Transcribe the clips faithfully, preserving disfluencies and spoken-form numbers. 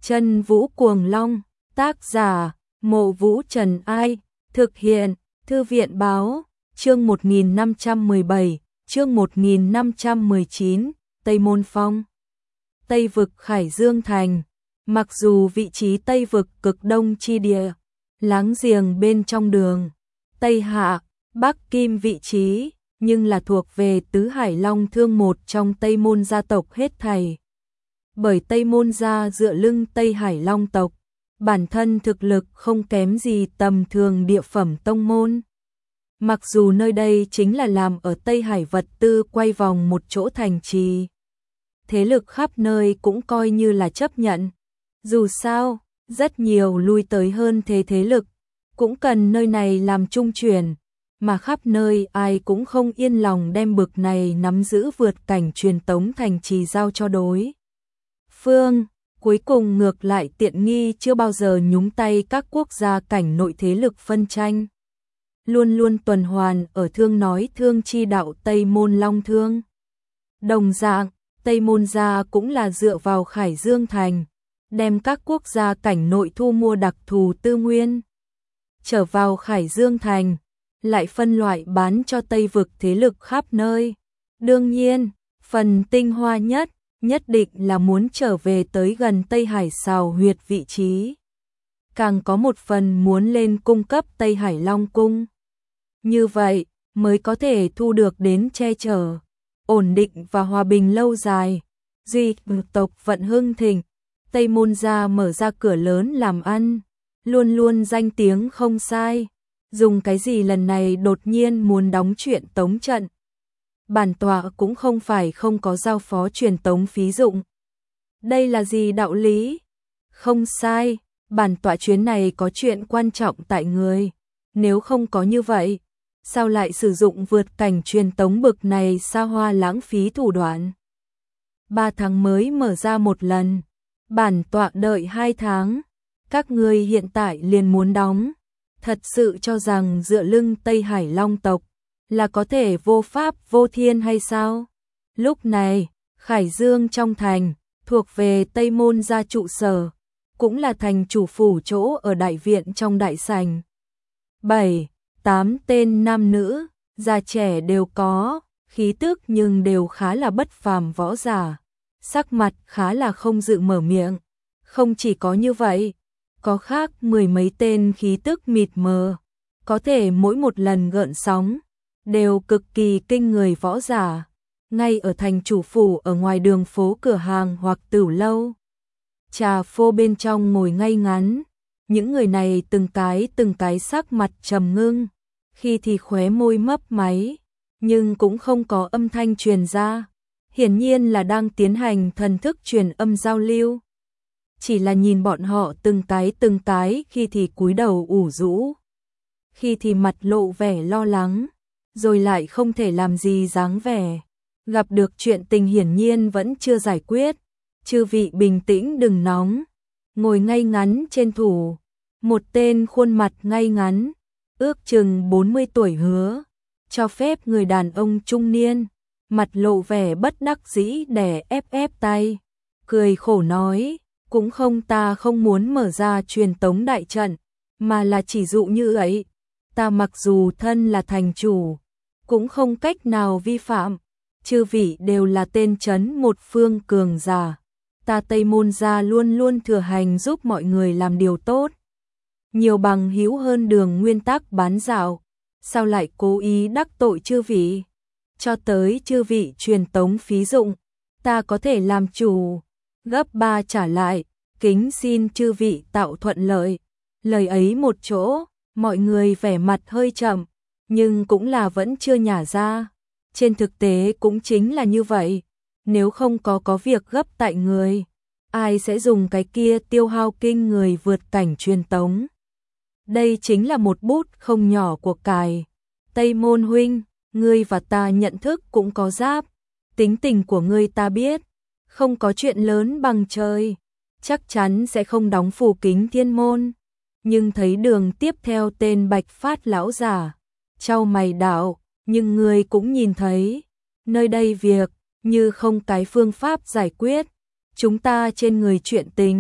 Chân Vũ Cuồng Long, tác giả, Mộ Vũ Trần Ai, thực hiện, Thư viện Báo, chương một nghìn năm trăm mười bảy, chương một nghìn năm trăm mười chín, Tây Môn Phong. Tây vực Khải Dương Thành, mặc dù vị trí Tây vực cực đông chi địa, láng giềng bên trong đường, Tây Hạ, Bắc Kim vị trí, nhưng là thuộc về Tứ Hải Long Thương một trong Tây Môn gia tộc hết thảy. Bởi Tây Môn gia dựa lưng Tây Hải Long tộc, bản thân thực lực không kém gì tầm thường địa phẩm tông môn. Mặc dù nơi đây chính là làm ở Tây Hải vật tư quay vòng một chỗ thành trì, thế lực khắp nơi cũng coi như là chấp nhận. Dù sao, rất nhiều lui tới hơn thế thế lực, cũng cần nơi này làm trung chuyển, mà khắp nơi ai cũng không yên lòng đem bực này nắm giữ vượt cảnh truyền tống thành trì giao cho đối phương. Cuối cùng ngược lại tiện nghi chưa bao giờ nhúng tay các quốc gia cảnh nội thế lực phân tranh. Luôn luôn tuần hoàn ở thương nói thương chi đạo Tây Môn Long Thương. Đồng dạng, Tây Môn gia cũng là dựa vào Khải Dương Thành, đem các quốc gia cảnh nội thu mua đặc thù tư nguyên, trở vào Khải Dương Thành, lại phân loại bán cho Tây vực thế lực khắp nơi. Đương nhiên, phần tinh hoa nhất, nhất định là muốn trở về tới gần Tây Hải xào huyệt vị trí. Càng có một phần muốn lên cung cấp Tây Hải Long Cung. Như vậy, mới có thể thu được đến che chở, ổn định và hòa bình lâu dài. Duy tộc vận hưng thịnh, Tây Môn gia mở ra cửa lớn làm ăn, luôn luôn danh tiếng không sai. Dùng cái gì lần này đột nhiên muốn đóng chuyện tống trận? Bản tọa cũng không phải không có giao phó truyền tống phí dụng. Đây là gì đạo lý? Không sai, bản tọa chuyến này có chuyện quan trọng tại người. Nếu không có như vậy, sao lại sử dụng vượt cảnh truyền tống bực này xa hoa lãng phí thủ đoạn? Ba tháng mới mở ra một lần, bản tọa đợi hai tháng, các người hiện tại liền muốn đóng. Thật sự cho rằng dựa lưng Tây Hải Long tộc là có thể vô pháp vô thiên hay sao? Lúc này, Khải Dương trong thành, thuộc về Tây Môn gia trụ sở, cũng là thành chủ phủ chỗ ở đại viện trong đại sảnh. Bảy, tám tên nam nữ, già trẻ đều có, khí tức nhưng đều khá là bất phàm võ giả, sắc mặt khá là không dự mở miệng. Không chỉ có như vậy, có khác mười mấy tên khí tức mịt mờ, có thể mỗi một lần gợn sóng, đều cực kỳ kinh người võ giả, ngay ở thành chủ phủ ở ngoài đường phố cửa hàng hoặc tửu lâu. Trà phô bên trong ngồi ngay ngắn, những người này từng cái từng cái sắc mặt trầm ngưng, khi thì khóe môi mấp máy, nhưng cũng không có âm thanh truyền ra, hiển nhiên là đang tiến hành thần thức truyền âm giao lưu. Chỉ là nhìn bọn họ từng cái từng cái khi thì cúi đầu ủ rũ, khi thì mặt lộ vẻ lo lắng, rồi lại không thể làm gì dáng vẻ. Gặp được chuyện tình hiển nhiên vẫn chưa giải quyết, chư vị bình tĩnh đừng nóng, ngồi ngay ngắn trên thủ. Một tên khuôn mặt ngay ngắn, ước chừng bốn mươi tuổi hứa, cho phép người đàn ông trung niên, mặt lộ vẻ bất đắc dĩ đè ép ép tay, cười khổ nói. Cũng không, ta không muốn mở ra truyền tống đại trận, mà là chỉ dụ như ấy. Ta mặc dù thân là thành chủ, cũng không cách nào vi phạm. Chư vị đều là tên trấn một phương cường giả. Ta Tây Môn gia luôn luôn thừa hành giúp mọi người làm điều tốt. Nhiều bằng hữu hơn đường nguyên tắc bán dạo. Sao lại cố ý đắc tội chư vị? Cho tới chư vị truyền tống phí dụng, ta có thể làm chủ. Gấp ba trả lại, kính xin chư vị tạo thuận lợi. Lời ấy một chỗ, mọi người vẻ mặt hơi chậm, nhưng cũng là vẫn chưa nhả ra. Trên thực tế cũng chính là như vậy, nếu không có có việc gấp tại người, ai sẽ dùng cái kia tiêu hao kinh người vượt cảnh truyền tống. Đây chính là một bút không nhỏ của cải. Tây Môn huynh, ngươi và ta nhận thức cũng có giáp, tính tình của ngươi ta biết. Không có chuyện lớn bằng trời, chắc chắn sẽ không đóng phủ kính thiên môn. Nhưng thấy đường tiếp theo tên Bạch Phát lão giả, chau mày đạo, nhưng người cũng nhìn thấy, nơi đây việc, như không cái phương pháp giải quyết, chúng ta trên người chuyện tình,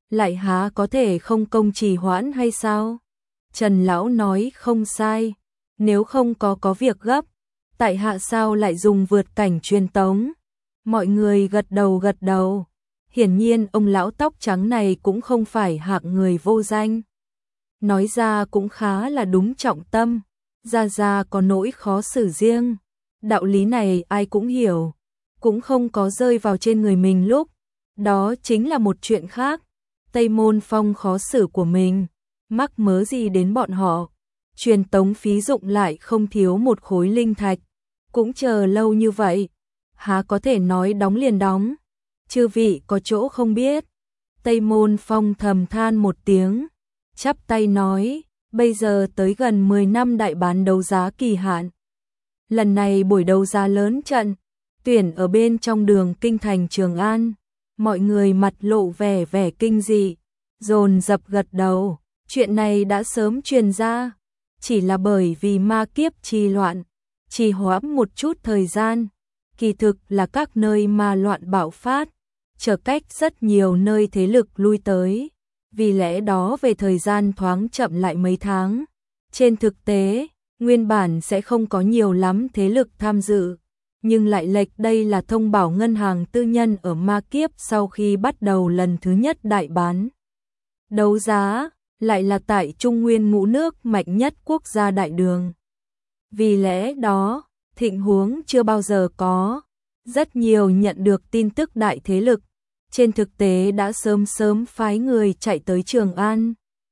lại há có thể không công trì hoãn hay sao? Trần Lão nói không sai, nếu không có có việc gấp, tại hạ sao lại dùng vượt cảnh truyền tống? Mọi người gật đầu gật đầu, hiển nhiên ông lão tóc trắng này cũng không phải hạng người vô danh. Nói ra cũng khá là đúng trọng tâm, Gia Gia có nỗi khó xử riêng, đạo lý này ai cũng hiểu, cũng không có rơi vào trên người mình lúc, đó chính là một chuyện khác. Tây Môn Phong khó xử của mình, mắc mớ gì đến bọn họ, truyền tống phí dụng lại không thiếu một khối linh thạch, cũng chờ lâu như vậy, há có thể nói đóng liền đóng, chư vị có chỗ không biết. Tây Môn Phong thầm than một tiếng, chắp tay nói, bây giờ tới gần mười năm đại bán đấu giá kỳ hạn. Lần này buổi đấu giá lớn trận, tuyển ở bên trong đường kinh thành Trường An, mọi người mặt lộ vẻ vẻ kinh dị, dồn dập gật đầu, chuyện này đã sớm truyền ra, chỉ là bởi vì ma kiếp trì loạn, trì hoãn một chút thời gian, kỳ thực là các nơi ma loạn bạo phát, trở cách rất nhiều nơi thế lực lui tới, vì lẽ đó về thời gian thoáng chậm lại mấy tháng. Trên thực tế, nguyên bản sẽ không có nhiều lắm thế lực tham dự, nhưng lại lệch đây là thông báo ngân hàng tư nhân ở ma kiếp sau khi bắt đầu lần thứ nhất đại bán. Đấu giá, lại là tại Trung Nguyên ngũ nước mạnh nhất quốc gia đại đường. Vì lẽ đó, thịnh huống chưa bao giờ có, rất nhiều nhận được tin tức đại thế lực, trên thực tế đã sớm sớm phái người chạy tới Trường An.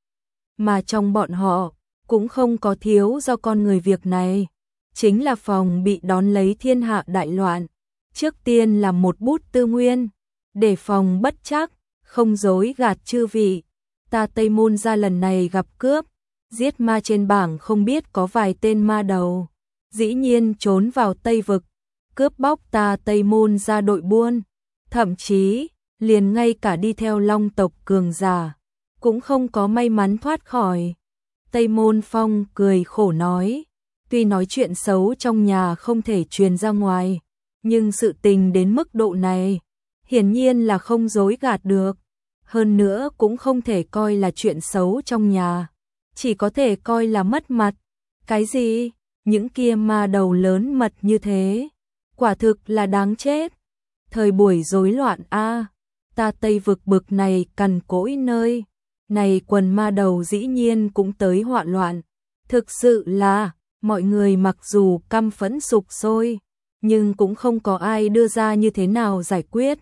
Mà trong bọn họ, cũng không có thiếu do con người việc này, chính là phòng bị đón lấy thiên hạ đại loạn. Trước tiên là một bút tư nguyên, để phòng bất chắc, không dối gạt chư vị. Ta Tây Môn gia lần này gặp cướp, giết ma trên bảng không biết có vài tên ma đầu, dĩ nhiên trốn vào Tây Vực, cướp bóc ta Tây Môn gia đội buôn, thậm chí liền ngay cả đi theo Long tộc cường giả, cũng không có may mắn thoát khỏi. Tây Môn Phong cười khổ nói, tuy nói chuyện xấu trong nhà không thể truyền ra ngoài, nhưng sự tình đến mức độ này, hiển nhiên là không dối gạt được. Hơn nữa cũng không thể coi là chuyện xấu trong nhà, chỉ có thể coi là mất mặt. Cái gì? Những kia ma đầu lớn mật như thế, quả thực là đáng chết. Thời buổi rối loạn a, ta Tây Vực bực này cằn cỗi nơi, này quần ma đầu dĩ nhiên cũng tới hoạn loạn. Thực sự là, mọi người mặc dù căm phẫn sục sôi, nhưng cũng không có ai đưa ra như thế nào giải quyết.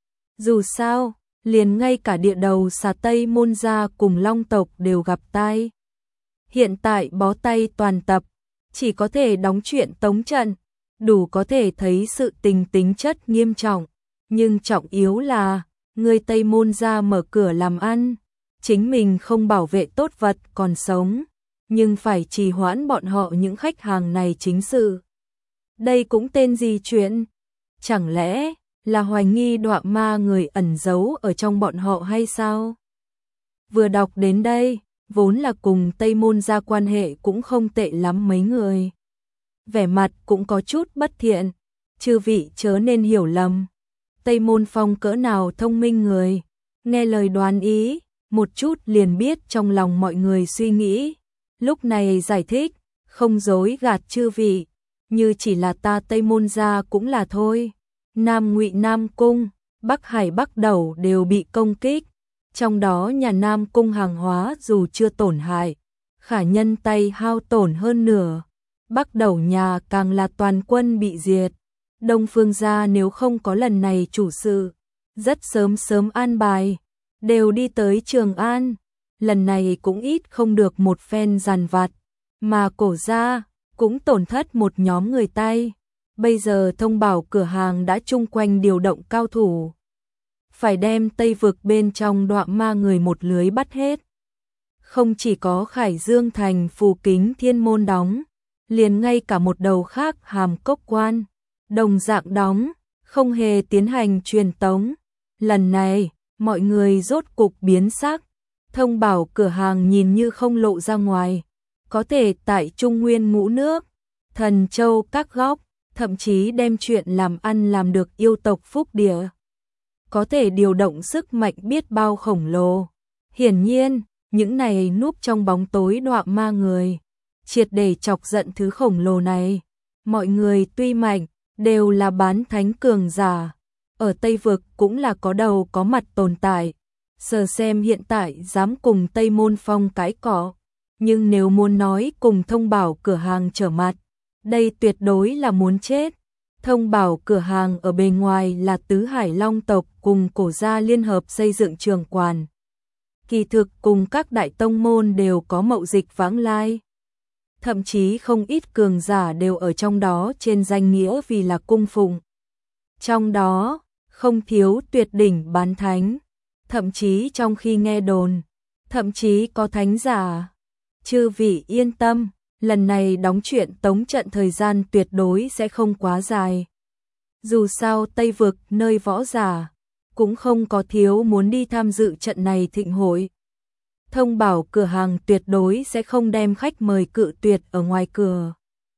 Dù sao, liền ngay cả địa đầu xà Tây Môn gia cùng Long tộc đều gặp tai. Hiện tại bó tay toàn tập, chỉ có thể đóng chuyện tống trận, đủ có thể thấy sự tình tính chất nghiêm trọng, nhưng trọng yếu là, người Tây Môn gia mở cửa làm ăn, chính mình không bảo vệ tốt vật còn sống, nhưng phải trì hoãn bọn họ những khách hàng này chính sự. Đây cũng tên gì chuyện? Chẳng lẽ là hoài nghi đọa ma người ẩn giấu ở trong bọn họ hay sao? Vừa đọc đến đây, vốn là cùng Tây Môn gia quan hệ cũng không tệ lắm mấy người. Vẻ mặt cũng có chút bất thiện, chư vị chớ nên hiểu lầm. Tây Môn Phong cỡ nào thông minh người, nghe lời đoán ý, một chút liền biết trong lòng mọi người suy nghĩ. Lúc này giải thích, không dối gạt chư vị, như chỉ là ta Tây Môn gia cũng là thôi. Nam Ngụy Nam Cung, Bắc Hải Bắc Đầu đều bị công kích, trong đó nhà Nam Cung hàng hóa dù chưa tổn hại, khả nhân tay hao tổn hơn nửa, Bắc Đầu nhà càng là toàn quân bị diệt. Đông Phương gia nếu không có lần này chủ sự, rất sớm sớm an bài, đều đi tới Trường An, lần này cũng ít không được một phen giàn vặt, mà Cổ gia cũng tổn thất một nhóm người tay. Bây giờ thông báo cửa hàng đã chung quanh điều động cao thủ, phải đem Tây Vực bên trong đọa ma người một lưới bắt hết. Không chỉ có Khải Dương thành Phù Kính Thiên môn đóng, liền ngay cả một đầu khác Hàm Cốc quan, đồng dạng đóng, không hề tiến hành truyền tống. Lần này, mọi người rốt cục biến sắc, thông báo cửa hàng nhìn như không lộ ra ngoài, có thể tại Trung Nguyên ngũ nước, Thần Châu các góc, thậm chí đem chuyện làm ăn làm được yêu tộc phúc địa. có thể điều động sức mạnh biết bao khổng lồ. Hiển nhiên, những này núp trong bóng tối đọa ma người, triệt để chọc giận thứ khổng lồ này. Mọi người tuy mạnh, đều là bán thánh cường giả. Ở Tây Vực cũng là có đầu có mặt tồn tại. Sờ xem hiện tại dám cùng Tây Môn Phong cãi cọ. Nhưng nếu muốn nói cùng Thông Bảo cửa hàng trở mặt, đây tuyệt đối là muốn chết. Thông Bảo cửa hàng ở bề ngoài là tứ hải long tộc cùng cổ gia liên hợp xây dựng trường quán. Kỳ thực cùng các đại tông môn đều có mậu dịch vãng lai. Thậm chí không ít cường giả đều ở trong đó trên danh nghĩa vì là cung phụng. Trong đó, không thiếu tuyệt đỉnh bán thánh. Thậm chí trong khi nghe đồn, thậm chí có thánh giả. Chư vị yên tâm, lần này đóng chuyện tống trận thời gian tuyệt đối sẽ không quá dài. Dù sao Tây Vực nơi võ giả, cũng không có thiếu muốn đi tham dự trận này thịnh hội. Thông Bảo cửa hàng tuyệt đối sẽ không đem khách mời cự tuyệt ở ngoài cửa.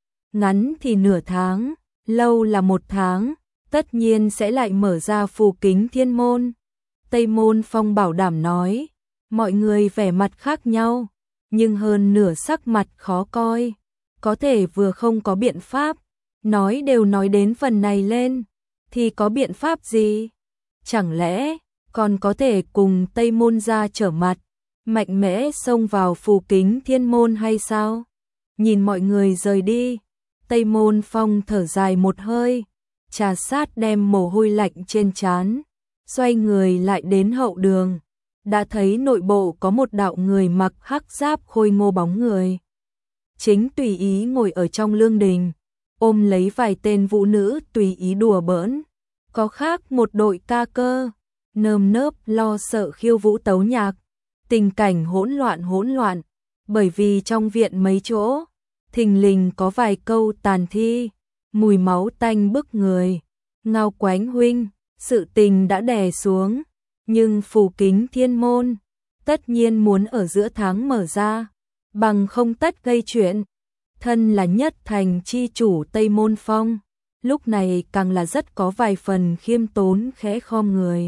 Ngắn thì nửa tháng, lâu là một tháng, tất nhiên sẽ lại mở ra phù kính thiên môn. Tây Môn Phong bảo đảm nói, mọi người vẻ mặt khác nhau, nhưng hơn nửa sắc mặt khó coi, có thể vừa không có biện pháp, nói đều nói đến phần này lên, thì có biện pháp gì? Chẳng lẽ còn có thể cùng Tây Môn gia trở mặt, mạnh mẽ xông vào phù kính thiên môn hay sao? Nhìn mọi người rời đi, Tây Môn Phong thở dài một hơi, trà sát đem mồ hôi lạnh trên trán, xoay người lại đến hậu đường, đã thấy nội bộ có một đạo người mặc hắc giáp khôi ngô bóng người. Chính tùy ý ngồi ở trong lương đình, ôm lấy vài tên vũ nữ tùy ý đùa bỡn, có khác một đội ca cơ, nơm nớp lo sợ khiêu vũ tấu nhạc, tình cảnh hỗn loạn hỗn loạn, bởi vì trong viện mấy chỗ, thình lình có vài câu tàn thi, mùi máu tanh bức người. Ngao Quánh huynh, sự tình đã đè xuống, nhưng phù kính thiên môn, tất nhiên muốn ở giữa tháng mở ra, bằng không tất gây chuyện. Thân là nhất thành chi chủ Tây Môn Phong, lúc này càng là rất có vài phần khiêm tốn khẽ khom người.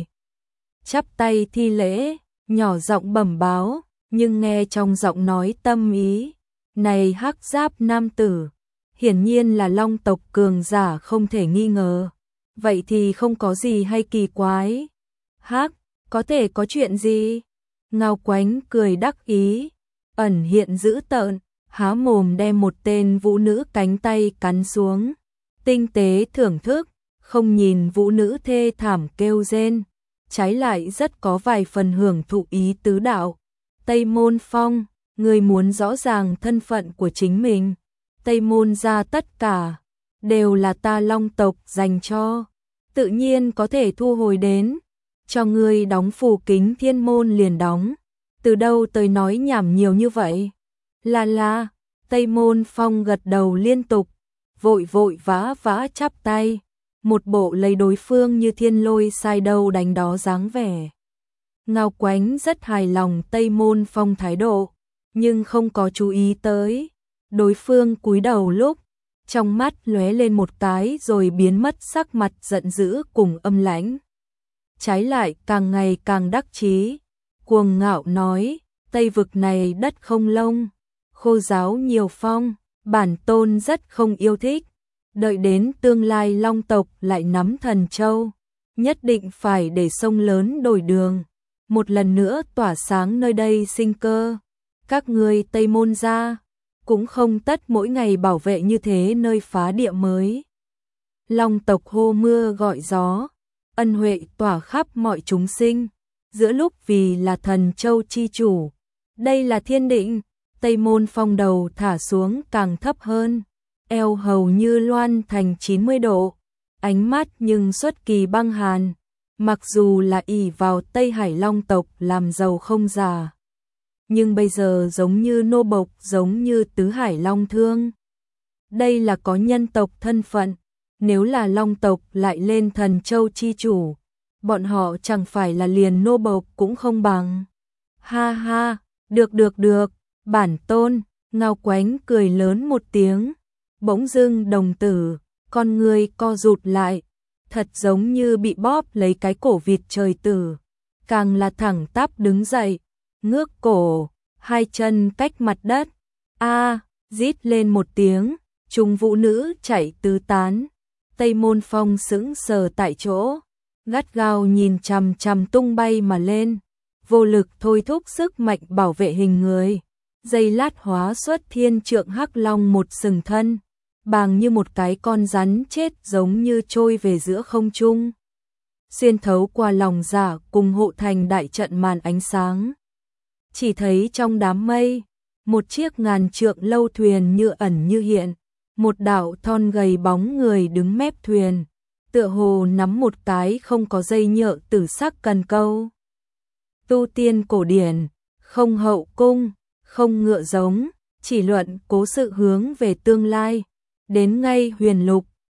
Chắp tay thi lễ, nhỏ giọng bẩm báo, nhưng nghe trong giọng nói tâm ý, này hắc giáp nam tử, hiển nhiên là long tộc cường giả không thể nghi ngờ. Vậy thì không có gì hay kỳ quái. Hắc, có thể có chuyện gì? Ngao Quánh cười đắc ý, ẩn hiện dữ tợn, há mồm đem một tên vũ nữ cánh tay cắn xuống. Tinh tế thưởng thức, không nhìn vũ nữ thê thảm kêu rên, trái lại rất có vài phần hưởng thụ ý tứ đạo. Tây Môn Phong, người muốn rõ ràng thân phận của chính mình. Tây Môn gia tất cả đều là ta long tộc dành cho, tự nhiên có thể thu hồi đến, cho ngươi đóng phù kính thiên môn liền đóng, từ đâu tới nói nhảm nhiều như vậy? Là là, Tây Môn Phong gật đầu liên tục, vội vội vã vã chắp tay, một bộ lấy đối phương như thiên lôi sai đâu đánh đó dáng vẻ. Ngao Quánh rất hài lòng Tây Môn Phong thái độ, nhưng không có chú ý tới, đối phương cúi đầu lúc, trong mắt lóe lên một cái rồi biến mất sắc mặt giận dữ cùng âm lãnh. Trái lại càng ngày càng đắc chí, cuồng ngạo nói, Tây Vực này đất không lông, khô giáo nhiều phong, bản tôn rất không yêu thích, đợi đến tương lai long tộc lại nắm thần châu, nhất định phải để sông lớn đổi đường, một lần nữa tỏa sáng nơi đây sinh cơ. Các ngươi Tây Môn gia cũng không tất mỗi ngày bảo vệ như thế nơi phá địa mới. Long tộc hô mưa gọi gió, ân huệ tỏa khắp mọi chúng sinh, giữa lúc vì là thần châu chi chủ. Đây là thiên định. Tây Môn Phong đầu thả xuống càng thấp hơn, eo hầu như loan thành chín mươi độ, ánh mắt nhưng xuất kỳ băng hàn, mặc dù là ỷ vào Tây Hải Long tộc làm giàu không già, nhưng bây giờ giống như nô bộc, giống như tứ hải long thương. Đây là có nhân tộc thân phận, nếu là long tộc lại lên thần châu chi chủ, bọn họ chẳng phải là liền nô bộc cũng không bằng. Ha ha, được được được, bản tôn. Ngao Quánh cười lớn một tiếng, bỗng dưng đồng tử, con người co rụt lại, thật giống như bị bóp lấy cái cổ vịt trời tử, càng là thẳng tắp đứng dậy, ngước cổ, hai chân cách mặt đất, a, rít lên một tiếng, trung vũ nữ chạy tứ tán. Tây Môn Phong sững sờ tại chỗ, gắt gao nhìn chằm chằm tung bay mà lên, vô lực thôi thúc sức mạnh bảo vệ hình người. Giây lát hóa xuất thiên trượng hắc long một sừng thân, bàng như một cái con rắn chết giống như trôi về giữa không trung, xuyên thấu qua lòng giả cùng hộ thành đại trận màn ánh sáng. Chỉ thấy trong đám mây, một chiếc ngàn trượng lâu thuyền như ẩn như hiện, một đạo thon gầy bóng người đứng mép thuyền, tựa hồ nắm một cái không có dây nhợ tử sắc cần câu. Tu tiên cổ điển, không hậu cung, không ngựa giống, chỉ luận cố sự hướng về tương lai, đến ngay huyền lục,